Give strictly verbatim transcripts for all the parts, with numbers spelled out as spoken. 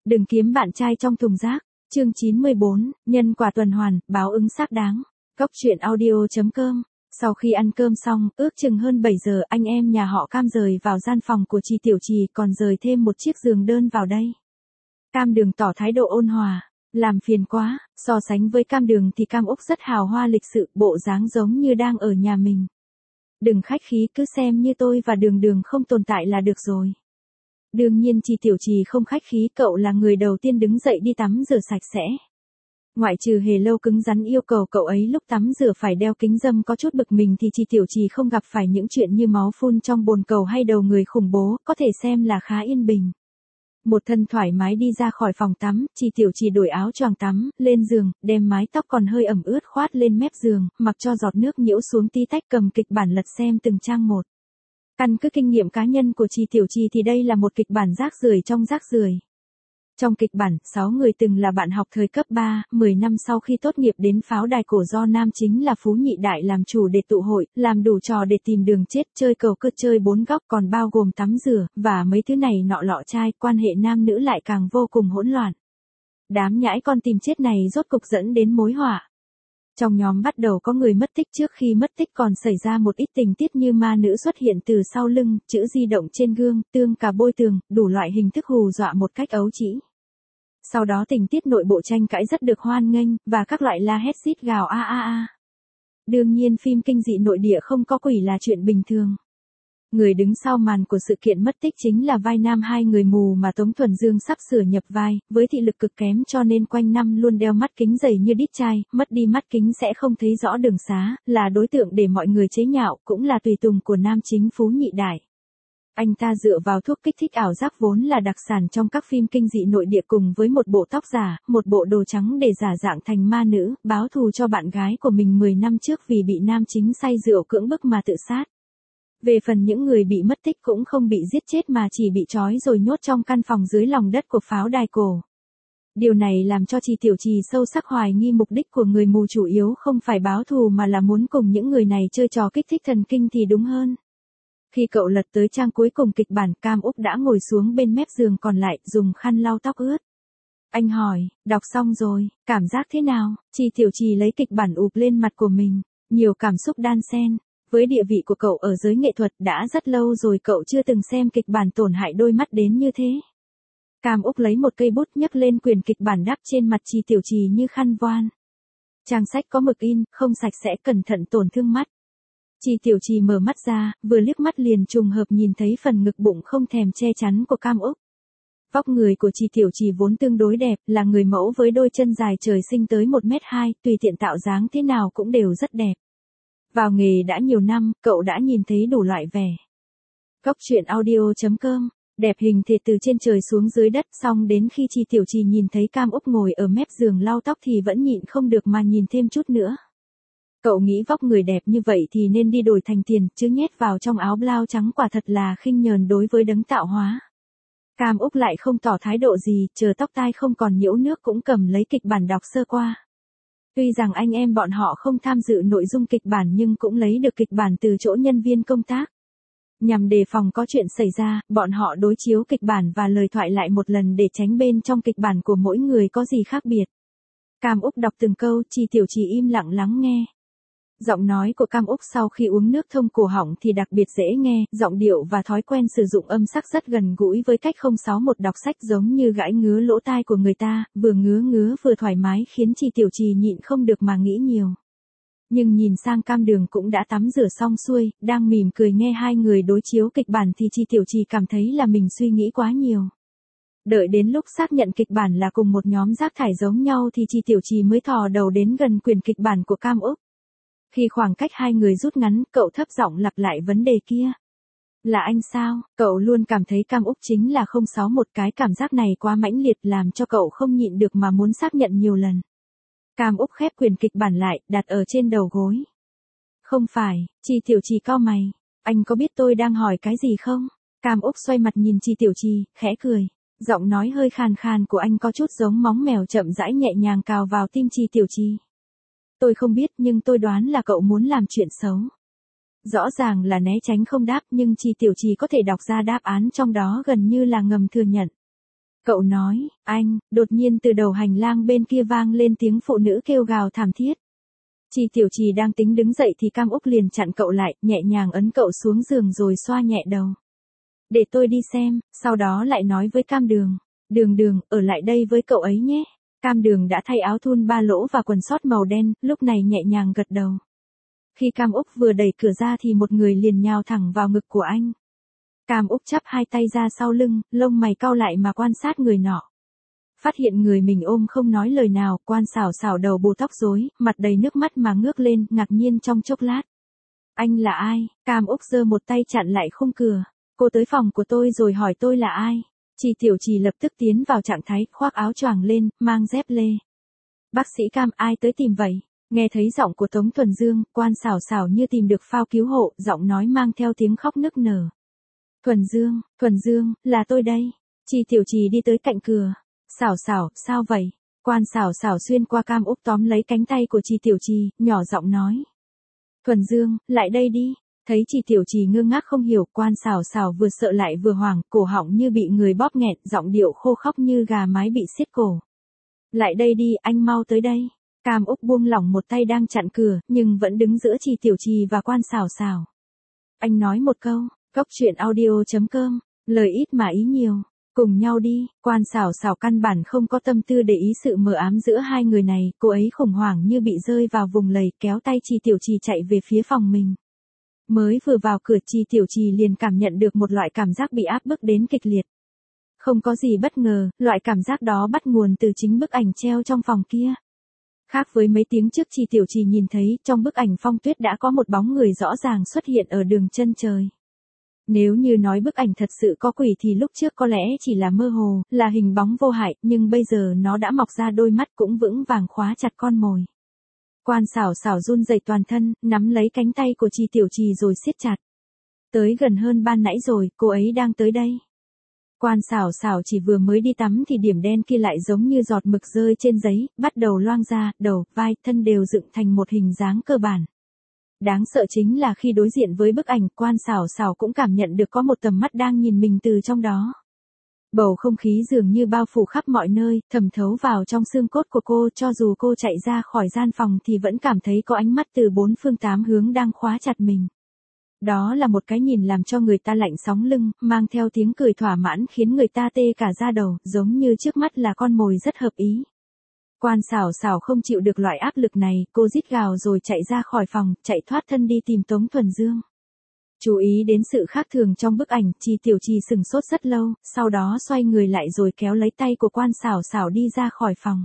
Đừng kiếm bạn trai trong thùng rác. Chương chín mươi bốn, nhân quả tuần hoàn, báo ứng xác đáng. Cốc truyện audio chấm com. Sau khi ăn cơm xong, ước chừng hơn bảy giờ anh em nhà họ Cam rời vào gian phòng của chị Tiểu Trì, còn rời thêm một chiếc giường đơn vào đây. Cam Đường tỏ thái độ ôn hòa. Làm phiền quá. So sánh với Cam Đường thì Cam Úc rất hào hoa lịch sự, bộ dáng giống như đang ở nhà mình. Đừng khách khí, cứ xem như tôi và Đường Đường không tồn tại là được rồi. Đương nhiên chị Tiểu Trì không khách khí, cậu là người đầu tiên đứng dậy đi tắm rửa sạch sẽ. Ngoại trừ Hề Lâu cứng rắn yêu cầu cậu ấy lúc tắm rửa phải đeo kính râm có chút bực mình thì chị Tiểu Trì không gặp phải những chuyện như máu phun trong bồn cầu hay đầu người khủng bố, có thể xem là khá yên bình. Một thân thoải mái đi ra khỏi phòng tắm, chị Tiểu Trì đổi áo choàng tắm, lên giường, đem mái tóc còn hơi ẩm ướt khoát lên mép giường, mặc cho giọt nước nhiễu xuống tí tách, cầm kịch bản lật xem từng trang một. Căn cứ kinh nghiệm cá nhân của chị Tiểu Trì thì đây là một kịch bản rác rưởi trong rác rưởi. Trong kịch bản, sáu người từng là bạn học thời cấp ba, mười năm sau khi tốt nghiệp đến pháo đài cổ do nam chính là Phú Nhị Đại làm chủ để tụ hội, làm đủ trò để tìm đường chết, chơi cầu cơ chơi bốn góc còn bao gồm tắm rửa, và mấy thứ này nọ lọ chai, quan hệ nam nữ lại càng vô cùng hỗn loạn. Đám nhãi con tìm chết này rốt cục dẫn đến mối họa. Trong nhóm bắt đầu có người mất tích, trước khi mất tích còn xảy ra một ít tình tiết như ma nữ xuất hiện từ sau lưng, chữ di động trên gương, tương cả bôi tường, đủ loại hình thức hù dọa một cách ấu trĩ. Sau đó tình tiết nội bộ tranh cãi rất được hoan nghênh, và các loại la hét xít gào a a a. Đương nhiên phim kinh dị nội địa không có quỷ là chuyện bình thường. Người đứng sau màn của sự kiện mất tích chính là vai nam hai người mù mà Tống Thuần Dương sắp sửa nhập vai, với thị lực cực kém cho nên quanh năm luôn đeo mắt kính dày như đít chai, mất đi mắt kính sẽ không thấy rõ đường xá, là đối tượng để mọi người chế nhạo, cũng là tùy tùng của nam chính Phú Nhị Đại. Anh ta dựa vào thuốc kích thích ảo giác vốn là đặc sản trong các phim kinh dị nội địa cùng với một bộ tóc giả, một bộ đồ trắng để giả dạng thành ma nữ, báo thù cho bạn gái của mình mười năm trước vì bị nam chính say rượu cưỡng bức mà tự sát. Về phần những người bị mất tích cũng không bị giết chết mà chỉ bị trói rồi nhốt trong căn phòng dưới lòng đất của pháo đài cổ. Điều này làm cho chị Tiểu Trì sâu sắc hoài nghi mục đích của người mù chủ yếu không phải báo thù mà là muốn cùng những người này chơi trò kích thích thần kinh thì đúng hơn. Khi cậu lật tới trang cuối cùng kịch bản, Cam Úc đã ngồi xuống bên mép giường còn lại, dùng khăn lau tóc ướt. Anh hỏi, đọc xong rồi, cảm giác thế nào? Chị Tiểu Trì lấy kịch bản ụp lên mặt của mình, nhiều cảm xúc đan xen. Với địa vị của cậu ở giới nghệ thuật đã rất lâu rồi cậu chưa từng xem kịch bản tổn hại đôi mắt đến như thế. Cam Úc lấy một cây bút nhấc lên quyển kịch bản đắp trên mặt chị Tiểu Trì như khăn voan. Trang sách có mực in, không sạch sẽ, cẩn thận tổn thương mắt. Chị Tiểu Trì mở mắt ra, vừa liếc mắt liền trùng hợp nhìn thấy phần ngực bụng không thèm che chắn của Cam Úc. Vóc người của chị Tiểu Trì vốn tương đối đẹp, là người mẫu với đôi chân dài trời sinh tới một mét hai, tùy tiện tạo dáng thế nào cũng đều rất đẹp. Vào nghề đã nhiều năm, cậu đã nhìn thấy đủ loại vẻ. Cốc truyện audio chấm com, đẹp hình thể từ trên trời xuống dưới đất, xong đến khi chị Tiểu Trì nhìn thấy Cam Úc ngồi ở mép giường lau tóc thì vẫn nhịn không được mà nhìn thêm chút nữa. Cậu nghĩ vóc người đẹp như vậy thì nên đi đổi thành tiền, chứ nhét vào trong áo blau trắng quả thật là khinh nhờn đối với đấng tạo hóa. Cam Úc lại không tỏ thái độ gì, chờ tóc tai không còn nhiễu nước cũng cầm lấy kịch bản đọc sơ qua. Tuy rằng anh em bọn họ không tham dự nội dung kịch bản nhưng cũng lấy được kịch bản từ chỗ nhân viên công tác. Nhằm đề phòng có chuyện xảy ra, bọn họ đối chiếu kịch bản và lời thoại lại một lần để tránh bên trong kịch bản của mỗi người có gì khác biệt. Cam Úc đọc từng câu, chị Tiểu Trì im lặng lắng nghe. Giọng nói của Cam Úc sau khi uống nước thông cổ họng thì đặc biệt dễ nghe, giọng điệu và thói quen sử dụng âm sắc rất gần gũi với cách không sáu một đọc sách, giống như gãi ngứa lỗ tai của người ta, vừa ngứa ngứa vừa thoải mái khiến chị Tiểu Trì nhịn không được mà nghĩ nhiều. Nhưng nhìn sang Cam Đường cũng đã tắm rửa xong xuôi, đang mỉm cười nghe hai người đối chiếu kịch bản thì chị Tiểu Trì cảm thấy là mình suy nghĩ quá nhiều. Đợi đến lúc xác nhận kịch bản là cùng một nhóm rác thải giống nhau thì chị Tiểu Trì mới thò đầu đến gần quyển kịch bản của Cam Úc. Khi khoảng cách hai người rút ngắn, cậu thấp giọng lặp lại vấn đề kia. Là anh sao? Cậu luôn cảm thấy Cam Úc chính là không sáu một, cái cảm giác này quá mãnh liệt làm cho cậu không nhịn được mà muốn xác nhận nhiều lần. Cam Úc khép quyển kịch bản lại, đặt ở trên đầu gối. Không phải, chị Tiểu Trì cau mày. Anh có biết tôi đang hỏi cái gì không? Cam Úc xoay mặt nhìn chị Tiểu Trì, khẽ cười. Giọng nói hơi khàn khàn của anh có chút giống móng mèo chậm rãi nhẹ nhàng cào vào tim chị Tiểu Trì. Tôi không biết nhưng tôi đoán là cậu muốn làm chuyện xấu. Rõ ràng là né tránh không đáp nhưng chị Tiểu Trì có thể đọc ra đáp án trong đó gần như là ngầm thừa nhận. Cậu nói, anh, đột nhiên từ đầu hành lang bên kia vang lên tiếng phụ nữ kêu gào thảm thiết. Chi Tiểu Trì đang tính đứng dậy thì Cam Úc liền chặn cậu lại, nhẹ nhàng ấn cậu xuống giường rồi xoa nhẹ đầu. Để tôi đi xem, sau đó lại nói với Cam Đường. Đường Đường, ở lại đây với cậu ấy nhé. Cam Đường đã thay áo thun ba lỗ và quần sót màu đen, lúc này nhẹ nhàng gật đầu. Khi Cam Úc vừa đẩy cửa ra thì một người liền nhào thẳng vào ngực của anh. Cam Úc chắp hai tay ra sau lưng, lông mày cau lại mà quan sát người nọ. Phát hiện người mình ôm không nói lời nào, Quan xảo xảo đầu bù tóc rối, mặt đầy nước mắt mà ngước lên, ngạc nhiên trong chốc lát. Anh là ai? Cam Úc giơ một tay chặn lại khung cửa. Cô tới phòng của tôi rồi hỏi tôi là ai? Chi Tiểu Trì lập tức tiến vào trạng thái, khoác áo choàng lên, mang dép lê. Bác sĩ Cam, ai tới tìm vậy? Nghe thấy giọng của Tống Thuần Dương, Quan xảo xảo như tìm được phao cứu hộ, giọng nói mang theo tiếng khóc nức nở. Thuần Dương, Thuần Dương, là tôi đây. Chi Tiểu Trì đi tới cạnh cửa. Xảo xảo, sao vậy? Quan xảo xảo xuyên qua Cam Úc tóm lấy cánh tay của Chi Tiểu Trì, nhỏ giọng nói. Thuần Dương, lại đây đi. Thấy Chi Tiểu Trì ngơ ngác không hiểu, Quan xảo xảo vừa sợ lại vừa hoảng, cổ họng như bị người bóp nghẹn, giọng điệu khô khóc như gà mái bị siết cổ. Lại đây đi, anh mau tới đây. Cam Úc buông lỏng một tay đang chặn cửa, nhưng vẫn đứng giữa Chi Tiểu Trì và Quan xảo xảo. Anh nói một câu, cốc truyện audio chấm com, lời ít mà ý nhiều. Cùng nhau đi. Quan xảo xảo căn bản không có tâm tư để ý sự mờ ám giữa hai người này, cô ấy khủng hoảng như bị rơi vào vùng lầy, kéo tay Chi Tiểu Trì chạy về phía phòng mình. Mới vừa vào cửa, Chi Tiểu Trì liền cảm nhận được một loại cảm giác bị áp bức đến kịch liệt. Không có gì bất ngờ, loại cảm giác đó bắt nguồn từ chính bức ảnh treo trong phòng kia. Khác với mấy tiếng trước Chi Tiểu Trì nhìn thấy, trong bức ảnh Phong Tuyết đã có một bóng người rõ ràng xuất hiện ở đường chân trời. Nếu như nói bức ảnh thật sự có quỷ thì lúc trước có lẽ chỉ là mơ hồ, là hình bóng vô hại, nhưng bây giờ nó đã mọc ra đôi mắt cũng vững vàng khóa chặt con mồi. Quan xảo xảo run rẩy toàn thân, nắm lấy cánh tay của Chi Tiểu Trì rồi siết chặt. Tới gần hơn ban nãy rồi, cô ấy đang tới đây. Quan xảo xảo chỉ vừa mới đi tắm thì điểm đen kia lại giống như giọt mực rơi trên giấy, bắt đầu loang ra, đầu, vai, thân đều dựng thành một hình dáng cơ bản. Đáng sợ chính là khi đối diện với bức ảnh, Quan xảo xảo cũng cảm nhận được có một tầm mắt đang nhìn mình từ trong đó. Bầu không khí dường như bao phủ khắp mọi nơi, thẩm thấu vào trong xương cốt của cô, cho dù cô chạy ra khỏi gian phòng thì vẫn cảm thấy có ánh mắt từ bốn phương tám hướng đang khóa chặt mình. Đó là một cái nhìn làm cho người ta lạnh sóng lưng, mang theo tiếng cười thỏa mãn khiến người ta tê cả da đầu, giống như trước mắt là con mồi rất hợp ý. Quan xảo xảo không chịu được loại áp lực này, cô rít gào rồi chạy ra khỏi phòng, chạy thoát thân đi tìm Tống Thuần Dương. Chú ý đến sự khác thường trong bức ảnh, Chi Tiểu Trì sừng sốt rất lâu, sau đó xoay người lại rồi kéo lấy tay của Quan xảo xảo đi ra khỏi phòng.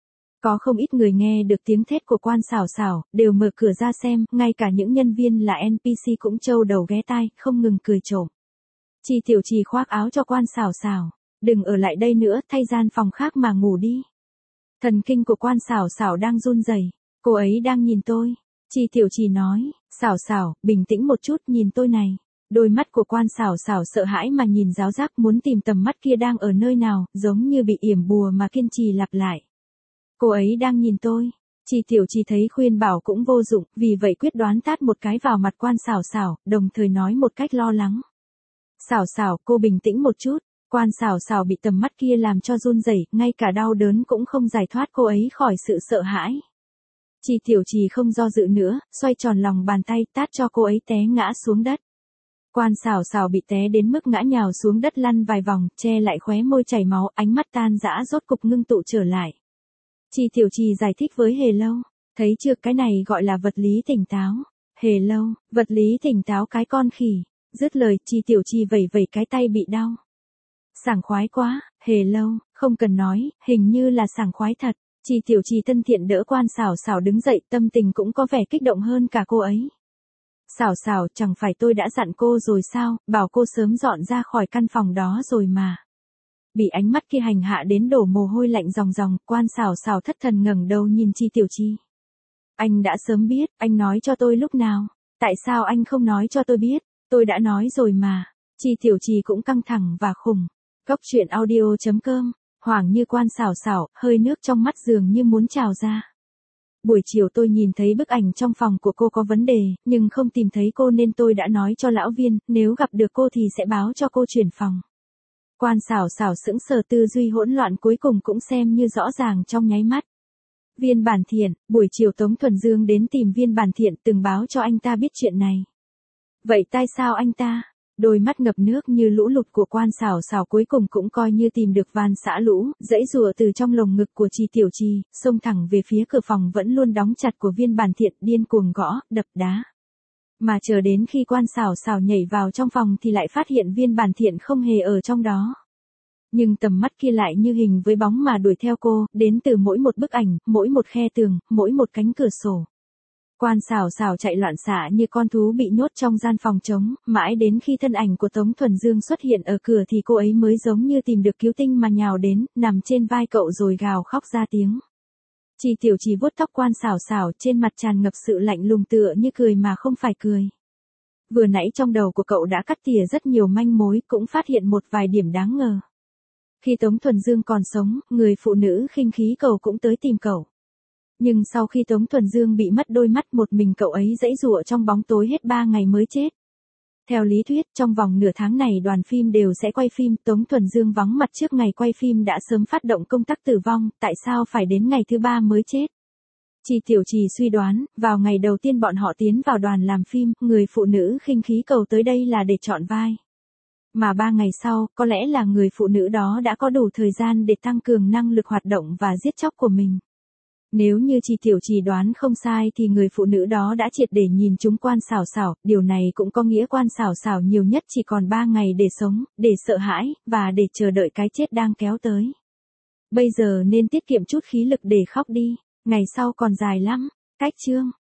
Có không ít người nghe được tiếng thét của Quan xảo xảo, đều mở cửa ra xem, ngay cả những nhân viên là en pê xê cũng trâu đầu ghé tai, không ngừng cười trộm. Chi Tiểu Trì khoác áo cho Quan xảo xảo, đừng ở lại đây nữa, thay gian phòng khác mà ngủ đi. Thần kinh của Quan xảo xảo đang run rẩy, cô ấy đang nhìn tôi. Chi Tiểu Trì nói, xảo xảo, bình tĩnh một chút, nhìn tôi này. Đôi mắt của Quan xảo xảo sợ hãi mà nhìn giáo giác, muốn tìm tầm mắt kia đang ở nơi nào, giống như bị yểm bùa mà kiên trì lặp lại. Cô ấy đang nhìn tôi. Chi Tiểu Trì thấy khuyên bảo cũng vô dụng, vì vậy quyết đoán tát một cái vào mặt Quan xảo xảo, đồng thời nói một cách lo lắng. Xảo xảo, cô bình tĩnh một chút. Quan xảo xảo bị tầm mắt kia làm cho run rẩy, ngay cả đau đớn cũng không giải thoát cô ấy khỏi sự sợ hãi. Chi Tiểu Trì không do dự nữa, xoay tròn lòng bàn tay tát cho cô ấy té ngã xuống đất. Quan xảo xảo bị té đến mức ngã nhào xuống đất lăn vài vòng, che lại khóe môi chảy máu, ánh mắt tan rã rốt cục ngưng tụ trở lại. Chi Tiểu Trì giải thích với Hề Lâu, thấy chưa, cái này gọi là vật lý tỉnh táo. Hề Lâu, vật lý tỉnh táo cái con khỉ. Dứt lời, Chi Tiểu Trì vẩy vẩy cái tay bị đau. Sảng khoái quá. Hề Lâu, không cần nói, hình như là sảng khoái thật. Chi Tiểu Trì thân thiện đỡ Quan xảo xảo đứng dậy, tâm tình cũng có vẻ kích động hơn cả cô ấy. Xảo xảo, chẳng phải tôi đã dặn cô rồi sao, bảo cô sớm dọn ra khỏi căn phòng đó rồi mà. Bị ánh mắt kia hành hạ đến đổ mồ hôi lạnh ròng ròng, Quan xảo xảo thất thần ngẩng đầu nhìn Chi Tiểu Trì. Anh đã sớm biết, anh nói cho tôi lúc nào? Tại sao anh không nói cho tôi biết? Tôi đã nói rồi mà. Chi Tiểu Trì cũng căng thẳng và khủng. Cốc truyện audio chấm com, hoảng như Quan xảo xảo, hơi nước trong mắt dường như muốn trào ra. Buổi chiều tôi nhìn thấy bức ảnh trong phòng của cô có vấn đề, nhưng không tìm thấy cô nên tôi đã nói cho lão viên, nếu gặp được cô thì sẽ báo cho cô chuyển phòng. Quan Sảo Sảo sững sờ, tư duy hỗn loạn cuối cùng cũng xem như rõ ràng trong nháy mắt. Viên Bản Thiện, buổi chiều Tống Thuần Dương đến tìm Viên Bản Thiện từng báo cho anh ta biết chuyện này. Vậy tại sao anh ta? Đôi mắt ngập nước như lũ lụt của Quan Sảo Sảo cuối cùng cũng coi như tìm được van xả lũ, dãy rùa từ trong lồng ngực của Trì Tiểu Trì, xông thẳng về phía cửa phòng vẫn luôn đóng chặt của Viên Bản Thiện, điên cuồng gõ, đập đá. Mà chờ đến khi Quan Sảo Sảo nhảy vào trong phòng thì lại phát hiện Viên Bản Thiện không hề ở trong đó. Nhưng tầm mắt kia lại như hình với bóng mà đuổi theo cô, đến từ mỗi một bức ảnh, mỗi một khe tường, mỗi một cánh cửa sổ. Quan Sảo Sảo chạy loạn xạ như con thú bị nhốt trong gian phòng trống, mãi đến khi thân ảnh của Tống Thuần Dương xuất hiện ở cửa thì cô ấy mới giống như tìm được cứu tinh mà nhào đến, nằm trên vai cậu rồi gào khóc ra tiếng. Trì Tiểu Trì vuốt tóc Quan Sảo Sảo, trên mặt tràn ngập sự lạnh lùng tựa như cười mà không phải cười. Vừa nãy trong đầu của cậu đã cắt tỉa rất nhiều manh mối, cũng phát hiện một vài điểm đáng ngờ. Khi Tống Thuần Dương còn sống, người phụ nữ khinh khí cầu cũng tới tìm cậu. Nhưng sau khi Tống Thuần Dương bị mất đôi mắt, một mình cậu ấy giãy giụa trong bóng tối hết ba ngày mới chết. Theo lý thuyết, trong vòng nửa tháng này đoàn phim đều sẽ quay phim, Tống Thuần Dương vắng mặt trước ngày quay phim đã sớm phát động công tắc tử vong, tại sao phải đến ngày thứ ba mới chết? Trì Tiểu Trì suy đoán, vào ngày đầu tiên bọn họ tiến vào đoàn làm phim, người phụ nữ khinh khí cầu tới đây là để chọn vai. Mà ba ngày sau, có lẽ là người phụ nữ đó đã có đủ thời gian để tăng cường năng lực hoạt động và giết chóc của mình. Nếu như Trì Tiểu Trì đoán không sai thì người phụ nữ đó đã triệt để nhìn trúng Quan Sảo Sảo, điều này cũng có nghĩa Quan Sảo Sảo nhiều nhất chỉ còn ba ngày để sống, để sợ hãi, và để chờ đợi cái chết đang kéo tới. Bây giờ nên tiết kiệm chút khí lực để khóc đi, ngày sau còn dài lắm. Cách chương